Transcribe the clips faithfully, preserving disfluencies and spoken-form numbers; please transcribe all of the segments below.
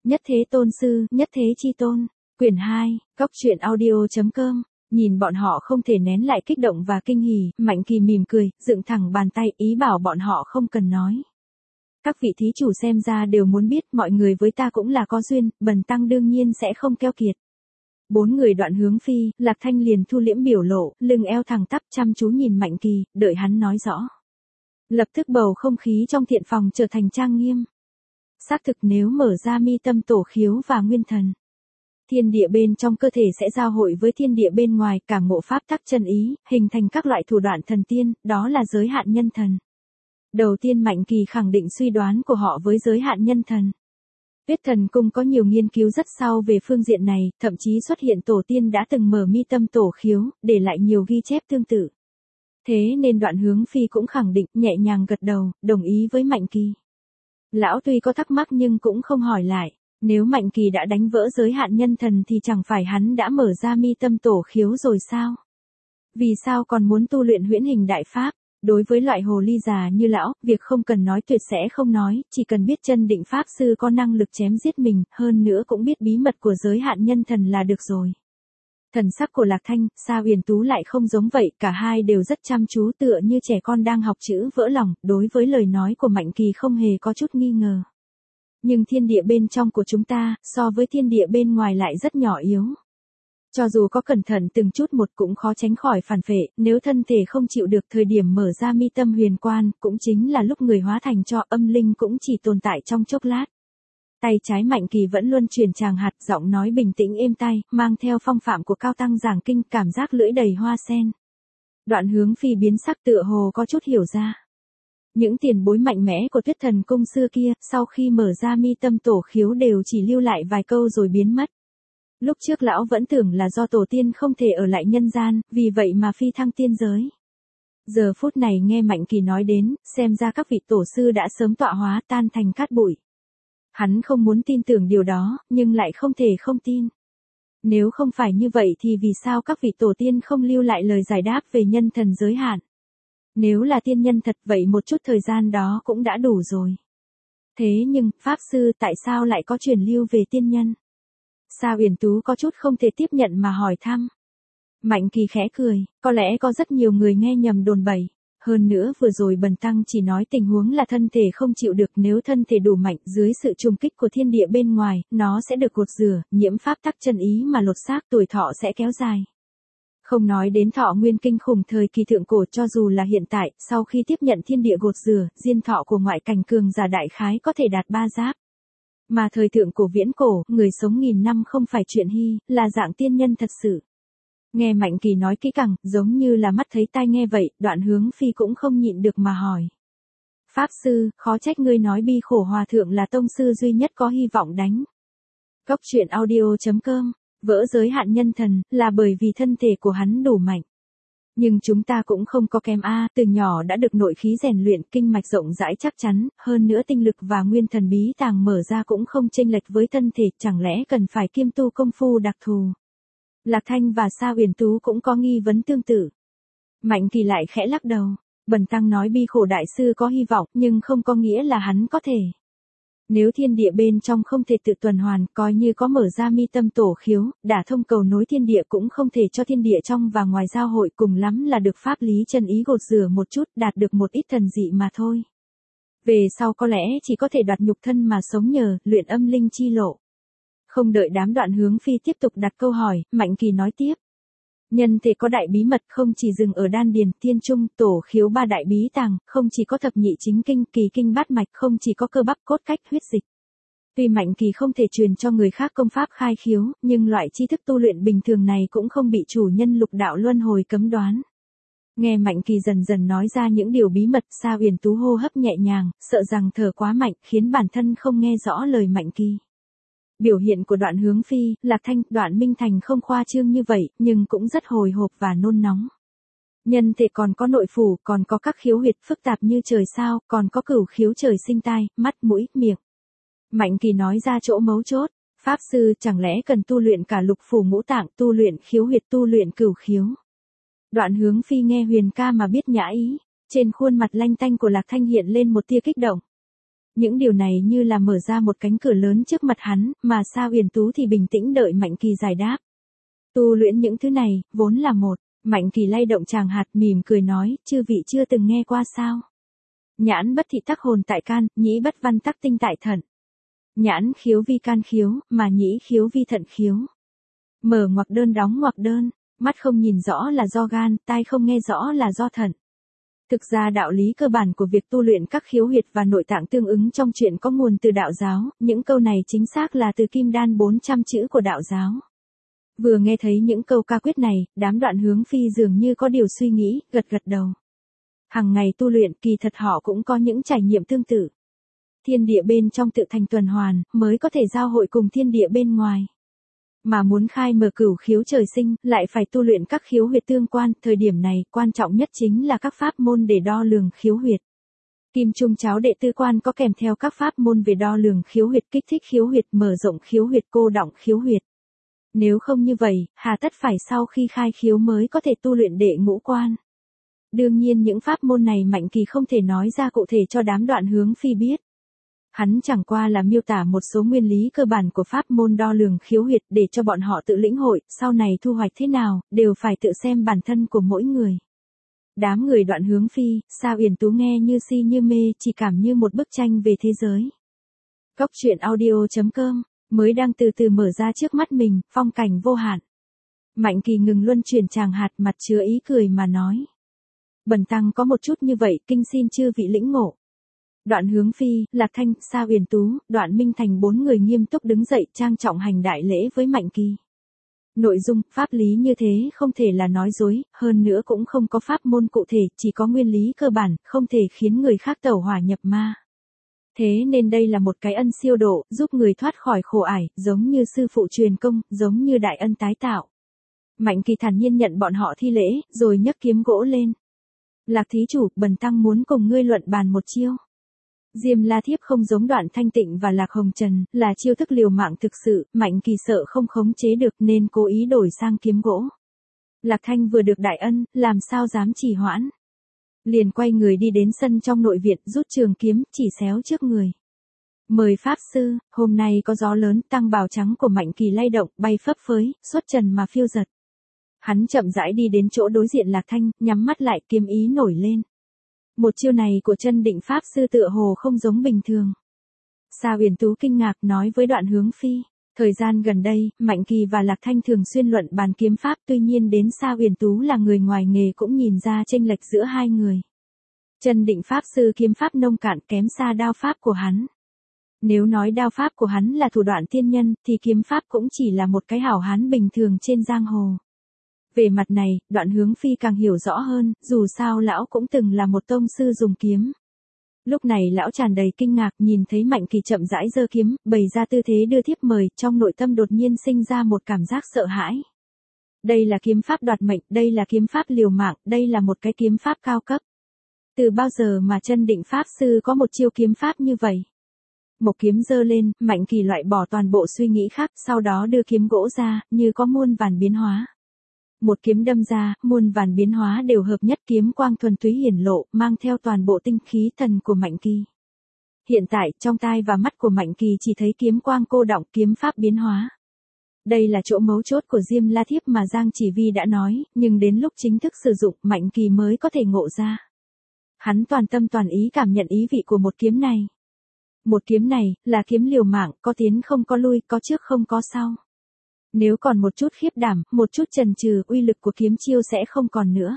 Nhất Thế Tôn Sư, Nhất Thế Chi Tôn, quyển hai, góc truyện audio.com, nhìn bọn họ không thể nén lại kích động và kinh hỉ, Mạnh Kỳ mỉm cười, dựng thẳng bàn tay ý bảo bọn họ không cần nói. Các vị thí chủ xem ra đều muốn biết mọi người với ta cũng là có duyên, bần tăng đương nhiên sẽ không keo kiệt. Bốn người Đoạn Hướng Phi, Lạc Thanh liền thu liễm biểu lộ, lưng eo thẳng tắp chăm chú nhìn Mạnh Kỳ, đợi hắn nói rõ. Lập tức bầu không khí trong thiện phòng trở thành trang nghiêm. Xác thực nếu mở ra mi tâm tổ khiếu và nguyên thần, thiên địa bên trong cơ thể sẽ giao hội với thiên địa bên ngoài, cảm ngộ pháp tắc chân ý, hình thành các loại thủ đoạn thần tiên, đó là giới hạn nhân thần. Đầu tiên Mạnh Kỳ khẳng định suy đoán của họ với giới hạn nhân thần. Tuyết Thần Cung có nhiều nghiên cứu rất sâu về phương diện này, thậm chí xuất hiện tổ tiên đã từng mở mi tâm tổ khiếu, để lại nhiều ghi chép tương tự. Thế nên Đoạn Hướng Phi cũng khẳng định, nhẹ nhàng gật đầu, đồng ý với Mạnh Kỳ. Lão tuy có thắc mắc nhưng cũng không hỏi lại, nếu Mạnh Kỳ đã đánh vỡ giới hạn nhân thần thì chẳng phải hắn đã mở ra mi tâm tổ khiếu rồi sao? Vì sao còn muốn tu luyện huyễn hình đại pháp? Đối với loại hồ ly già như lão, việc không cần nói tuyệt sẽ không nói, chỉ cần biết chân định pháp sư có năng lực chém giết mình, hơn nữa cũng biết bí mật của giới hạn nhân thần là được rồi. Thần sắc của Lạc Thanh, Sa Huyền Tú lại không giống vậy, cả hai đều rất chăm chú tựa như trẻ con đang học chữ vỡ lòng, đối với lời nói của Mạnh Kỳ không hề có chút nghi ngờ. Nhưng thiên địa bên trong của chúng ta, so với thiên địa bên ngoài lại rất nhỏ yếu. Cho dù có cẩn thận từng chút một cũng khó tránh khỏi phản phệ, nếu thân thể không chịu được thời điểm mở ra mi tâm huyền quan, cũng chính là lúc người hóa thành cho âm linh cũng chỉ tồn tại trong chốc lát. Tay trái Mạnh Kỳ vẫn luôn truyền tràng hạt, giọng nói bình tĩnh êm tai, mang theo phong phạm của cao tăng giảng kinh, cảm giác lưỡi đầy hoa sen. Đoạn Hướng Phi biến sắc tựa hồ có chút hiểu ra. Những tiền bối mạnh mẽ của Tuyết Thần Cung xưa kia, sau khi mở ra mi tâm tổ khiếu đều chỉ lưu lại vài câu rồi biến mất. Lúc trước lão vẫn tưởng là do tổ tiên không thể ở lại nhân gian, vì vậy mà phi thăng tiên giới. Giờ phút này nghe Mạnh Kỳ nói đến, xem ra các vị tổ sư đã sớm tọa hóa tan thành cát bụi. Hắn không muốn tin tưởng điều đó, nhưng lại không thể không tin. Nếu không phải như vậy thì vì sao các vị tổ tiên không lưu lại lời giải đáp về nhân thần giới hạn? Nếu là tiên nhân thật vậy một chút thời gian đó cũng đã đủ rồi. Thế nhưng, Pháp Sư tại sao lại có truyền lưu về tiên nhân? Sa Huyền Tú có chút không thể tiếp nhận mà hỏi thăm. Mạnh Kỳ khẽ cười, có lẽ có rất nhiều người nghe nhầm đồn bậy. Hơn nữa vừa rồi bần tăng chỉ nói tình huống là thân thể không chịu được, nếu thân thể đủ mạnh dưới sự trùng kích của thiên địa bên ngoài, nó sẽ được gột rửa, nhiễm pháp tắc chân ý mà lột xác, tuổi thọ sẽ kéo dài. Không nói đến thọ nguyên kinh khủng thời kỳ thượng cổ, cho dù là hiện tại, sau khi tiếp nhận thiên địa gột rửa, diên thọ của ngoại cảnh cường giả đại khái có thể đạt ba giáp. Mà thời thượng cổ viễn cổ, người sống nghìn năm không phải chuyện hy, là dạng tiên nhân thật sự. Nghe Mạnh Kỳ nói kỹ càng, giống như là mắt thấy tai nghe vậy, Đoạn Hướng Phi cũng không nhịn được mà hỏi. Pháp Sư, khó trách ngươi nói Bi Khổ Hòa Thượng là tông sư duy nhất có hy vọng đánh. Góc truyện audio.com, vỡ giới hạn nhân thần, là bởi vì thân thể của hắn đủ mạnh. Nhưng chúng ta cũng không có kém a, từ nhỏ đã được nội khí rèn luyện, kinh mạch rộng rãi chắc chắn, hơn nữa tinh lực và nguyên thần bí tàng mở ra cũng không chênh lệch với thân thể, chẳng lẽ cần phải kiêm tu công phu đặc thù. Lạc Thanh và Sa Huyền Tú cũng có nghi vấn tương tự. Mạnh Kỳ lại khẽ lắc đầu, bần tăng nói Bi Khổ đại sư có hy vọng, nhưng không có nghĩa là hắn có thể. Nếu thiên địa bên trong không thể tự tuần hoàn, coi như có mở ra mi tâm tổ khiếu, đả thông cầu nối thiên địa cũng không thể cho thiên địa trong và ngoài giao hội, cùng lắm là được pháp lý chân ý gột rửa một chút, đạt được một ít thần dị mà thôi. Về sau có lẽ chỉ có thể đoạt nhục thân mà sống nhờ luyện âm linh chi lộ. Không đợi đám Đoạn Hướng Phi tiếp tục đặt câu hỏi, Mạnh Kỳ nói tiếp. Nhân thể có đại bí mật không chỉ dừng ở đan điền, thiên trung, tổ khiếu ba đại bí tàng, không chỉ có thập nhị chính kinh, kỳ kinh bát mạch, không chỉ có cơ bắp cốt cách huyết dịch. Tuy Mạnh Kỳ không thể truyền cho người khác công pháp khai khiếu, nhưng loại tri thức tu luyện bình thường này cũng không bị chủ nhân lục đạo luân hồi cấm đoán. Nghe Mạnh Kỳ dần dần nói ra những điều bí mật, Sa Huyền Tú hô hấp nhẹ nhàng, sợ rằng thở quá mạnh, khiến bản thân không nghe rõ lời Mạnh Kỳ. Biểu hiện của Đoạn Hướng Phi, Lạc Thanh, Đoạn Minh Thành không khoa trương như vậy, nhưng cũng rất hồi hộp và nôn nóng. Nhân thể còn có nội phủ, còn có các khiếu huyệt phức tạp như trời sao, còn có cửu khiếu trời sinh tai, mắt, mũi, miệng. Mạnh Kỳ nói ra chỗ mấu chốt, Pháp Sư chẳng lẽ cần tu luyện cả lục phủ ngũ tạng, tu luyện khiếu huyệt, tu luyện cửu khiếu. Đoạn Hướng Phi nghe Huyền ca mà biết nhã ý, trên khuôn mặt lanh tanh của Lạc Thanh hiện lên một tia kích động. Những điều này như là mở ra một cánh cửa lớn trước mặt hắn, mà Sa Huyền Tú thì bình tĩnh đợi Mạnh Kỳ giải đáp. Tu luyện những thứ này, vốn là một. Mạnh Kỳ lay động tràng hạt mỉm cười nói, chư vị chưa từng nghe qua sao? Nhãn bất thị tắc hồn tại can, nhĩ bất văn tắc tinh tại thận. Nhãn khiếu vi can khiếu, mà nhĩ khiếu vi thận khiếu. Mở ngoặc đơn đóng ngoặc đơn, mắt không nhìn rõ là do gan, tai không nghe rõ là do thận. Thực ra đạo lý cơ bản của việc tu luyện các khiếu huyệt và nội tạng tương ứng trong truyện có nguồn từ đạo giáo, những câu này chính xác là từ Kim Đan bốn trăm chữ của đạo giáo. Vừa nghe thấy những câu ca quyết này, đám Đoạn Hướng Phi dường như có điều suy nghĩ, gật gật đầu. Hằng ngày tu luyện, kỳ thật họ cũng có những trải nghiệm tương tự. Thiên địa bên trong tự thành tuần hoàn, mới có thể giao hội cùng thiên địa bên ngoài. Mà muốn khai mở cửu khiếu trời sinh, lại phải tu luyện các khiếu huyệt tương quan, thời điểm này, quan trọng nhất chính là các pháp môn để đo lường khiếu huyệt. Kim Trung Cháo đệ tư quan có kèm theo các pháp môn về đo lường khiếu huyệt, kích thích khiếu huyệt, mở rộng khiếu huyệt, cô đọng khiếu huyệt. Nếu không như vậy, hà tất phải sau khi khai khiếu mới có thể tu luyện đệ ngũ quan. Đương nhiên những pháp môn này Mạnh Kỳ không thể nói ra cụ thể cho đám Đoạn Hướng Phi biết. Hắn chẳng qua là miêu tả một số nguyên lý cơ bản của pháp môn đo lường khiếu huyệt để cho bọn họ tự lĩnh hội, sau này thu hoạch thế nào, đều phải tự xem bản thân của mỗi người. Đám người Đoạn Hướng Phi, Sa Huyền Tú nghe như si như mê, chỉ cảm như một bức tranh về thế giới. Cốc truyện audio chấm com mới đang từ từ mở ra trước mắt mình, phong cảnh vô hạn. Mạnh Kỳ ngừng luân chuyển tràng hạt, mặt chứa ý cười mà nói. Bần tăng có một chút như vậy, kinh xin chư vị lĩnh ngộ. Đoạn Hướng Phi, Lạc Thanh, Sa Huyền Tú, Đoạn Minh Thành bốn người nghiêm túc đứng dậy trang trọng hành đại lễ với Mạnh Kỳ. Nội dung, pháp lý như thế không thể là nói dối, hơn nữa cũng không có pháp môn cụ thể, chỉ có nguyên lý cơ bản, không thể khiến người khác tẩu hỏa nhập ma. Thế nên đây là một cái ân siêu độ, giúp người thoát khỏi khổ ải, giống như sư phụ truyền công, giống như đại ân tái tạo. Mạnh Kỳ thản nhiên nhận bọn họ thi lễ, rồi nhấc kiếm gỗ lên. Lạc thí chủ, bần tăng muốn cùng ngươi luận bàn một chiêu. Diêm La Thiếp không giống Đoạn Thanh Tịnh và Lạc Hồng Trần, là chiêu thức liều mạng thực sự, Mạnh Kỳ sợ không khống chế được nên cố ý đổi sang kiếm gỗ. Lạc Thanh vừa được đại ân, làm sao dám trì hoãn. Liền quay người đi đến sân trong nội viện, rút trường kiếm, chỉ xéo trước người. Mời Pháp Sư, hôm nay có gió lớn, tăng bào trắng của Mạnh Kỳ lay động, bay phấp phới, xuất trần mà phiêu giật. Hắn chậm rãi đi đến chỗ đối diện Lạc Thanh, nhắm mắt lại, kiếm ý nổi lên. Một chiêu này của Chân Định Pháp Sư tựa hồ không giống bình thường. Sa Huyền Tú kinh ngạc nói với Đoạn Hướng Phi. Thời gian gần đây, Mạnh Kỳ và Lạc Thanh thường xuyên luận bàn kiếm pháp, tuy nhiên đến Sa Huyền Tú là người ngoài nghề cũng nhìn ra chênh lệch giữa hai người. Chân Định Pháp Sư kiếm pháp nông cạn kém xa đao pháp của hắn. Nếu nói đao pháp của hắn là thủ đoạn tiên nhân, thì kiếm pháp cũng chỉ là một cái hảo hán bình thường trên giang hồ. Về mặt này, Đoạn Hướng Phi càng hiểu rõ hơn, dù sao lão cũng từng là một tông sư dùng kiếm. Lúc này lão tràn đầy kinh ngạc nhìn thấy Mạnh Kỳ chậm rãi giơ kiếm, bày ra tư thế đưa thiếp mời, trong nội tâm đột nhiên sinh ra một cảm giác sợ hãi. Đây là kiếm pháp đoạt mệnh, đây là kiếm pháp liều mạng, đây là một cái kiếm pháp cao cấp. Từ bao giờ mà Chân Định Pháp Sư có một chiêu kiếm pháp như vậy? Một kiếm giơ lên, Mạnh Kỳ loại bỏ toàn bộ suy nghĩ khác, sau đó đưa kiếm gỗ ra, như có muôn vàn biến hóa. Một kiếm đâm ra, muôn vàn biến hóa đều hợp nhất, kiếm quang thuần túy hiển lộ, mang theo toàn bộ tinh khí thần của Mạnh Kỳ. Hiện tại, trong tai và mắt của Mạnh Kỳ chỉ thấy kiếm quang cô đọng, kiếm pháp biến hóa. Đây là chỗ mấu chốt của Diêm La Thiếp mà Giang Chỉ Vi đã nói, nhưng đến lúc chính thức sử dụng, Mạnh Kỳ mới có thể ngộ ra. Hắn toàn tâm toàn ý cảm nhận ý vị của một kiếm này. Một kiếm này, là kiếm liều mạng, có tiến không có lui, có trước không có sau. Nếu còn một chút khiếp đảm, một chút chần chừ, uy lực của kiếm chiêu sẽ không còn nữa.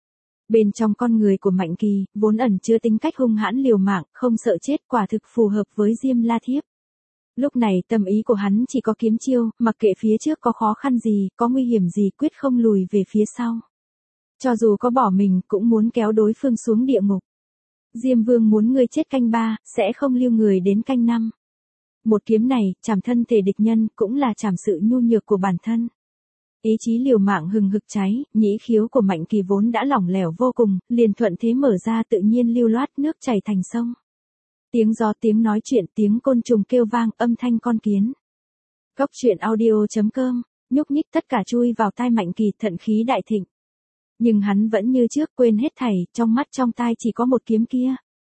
Bên trong con người của Mạnh Kỳ, vốn ẩn chứa tính cách hung hãn liều mạng, không sợ chết, quả thực phù hợp với Diêm La Thiếp. Lúc này tâm ý của hắn chỉ có kiếm chiêu, mặc kệ phía trước có khó khăn gì, có nguy hiểm gì, quyết không lùi về phía sau. Cho dù có bỏ mình, cũng muốn kéo đối phương xuống địa ngục. Diêm Vương muốn ngươi chết canh ba, sẽ không lưu người đến canh năm. Một kiếm này, chảm thân thể địch nhân, cũng là chảm sự nhu nhược của bản thân. Ý chí liều mạng hừng hực cháy, nhĩ khiếu của Mạnh Kỳ vốn đã lỏng lẻo vô cùng, liền thuận thế mở ra tự nhiên lưu loát, nước chảy thành sông. Tiếng gió, tiếng nói chuyện, tiếng côn trùng kêu vang, âm thanh con kiến. Cốc truyện audio chấm com, nhúc nhích tất cả chui vào tai Mạnh Kỳ, thận khí đại thịnh. Nhưng hắn vẫn như trước, quên hết thảy, trong mắt trong tai chỉ có một kiếm kia.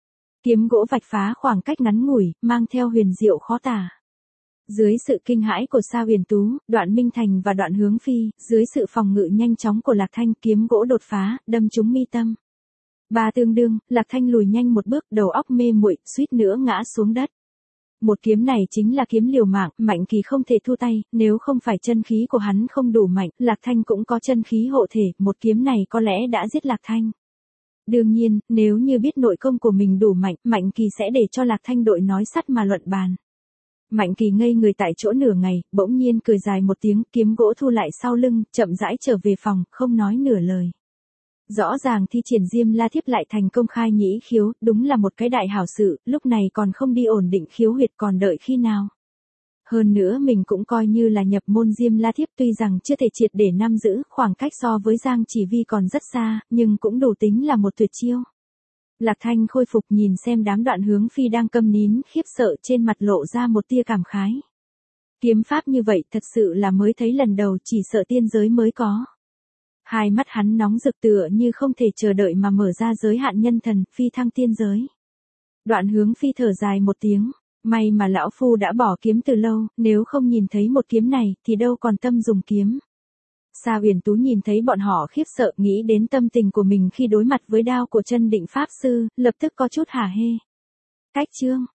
kiếm gỗ vạch phá khoảng cách ngắn ngủi, mang theo huyền diệu khó tả. Dưới sự kinh hãi của Sa Huyền Tú, Đoạn Minh Thành và Đoạn Hướng Phi, dưới sự phòng ngự nhanh chóng của Lạc Thanh, kiếm gỗ đột phá, đâm trúng mi tâm. Ba tương đương, Lạc Thanh lùi nhanh một bước, đầu óc mê muội, suýt nữa ngã xuống đất. Một kiếm này chính là kiếm liều mạng, Mạnh Kỳ không thể thu tay, nếu không phải chân khí của hắn không đủ mạnh, Lạc Thanh cũng có chân khí hộ thể, một kiếm này có lẽ đã giết Lạc Thanh. Đương nhiên, nếu như biết nội công của mình đủ mạnh, Mạnh Kỳ sẽ để cho Lạc Thanh đội nói sắt mà luận bàn. Mạnh Kỳ ngây người tại chỗ nửa ngày, bỗng nhiên cười dài một tiếng, kiếm gỗ thu lại sau lưng, chậm rãi trở về phòng, không nói nửa lời. Rõ ràng thi triển Diêm La Thiếp lại thành công khai nhĩ khiếu, đúng là một cái đại hảo sự, lúc này còn không đi ổn định khiếu huyệt còn đợi khi nào. Hơn nữa mình cũng coi như là nhập môn Diêm La Thiếp, tuy rằng chưa thể triệt để nắm giữ, khoảng cách so với Giang Chỉ Vi còn rất xa, nhưng cũng đủ tính là một tuyệt chiêu. Lạc Thanh khôi phục nhìn xem đám Đoạn Hướng Phi đang câm nín, khiếp sợ trên mặt lộ ra một tia cảm khái. Kiếm pháp như vậy thật sự là mới thấy lần đầu, chỉ sợ tiên giới mới có. Hai mắt hắn nóng rực tựa như không thể chờ đợi mà mở ra giới hạn nhân thần, phi thăng tiên giới. Đoạn Hướng Phi thở dài một tiếng, may mà lão phu đã bỏ kiếm từ lâu, nếu không nhìn thấy một kiếm này thì đâu còn tâm dùng kiếm. Sa Huyền Tú nhìn thấy bọn họ khiếp sợ, nghĩ đến tâm tình của mình khi đối mặt với đao của Chân Định Pháp Sư, lập tức có chút hả hê. Cách chương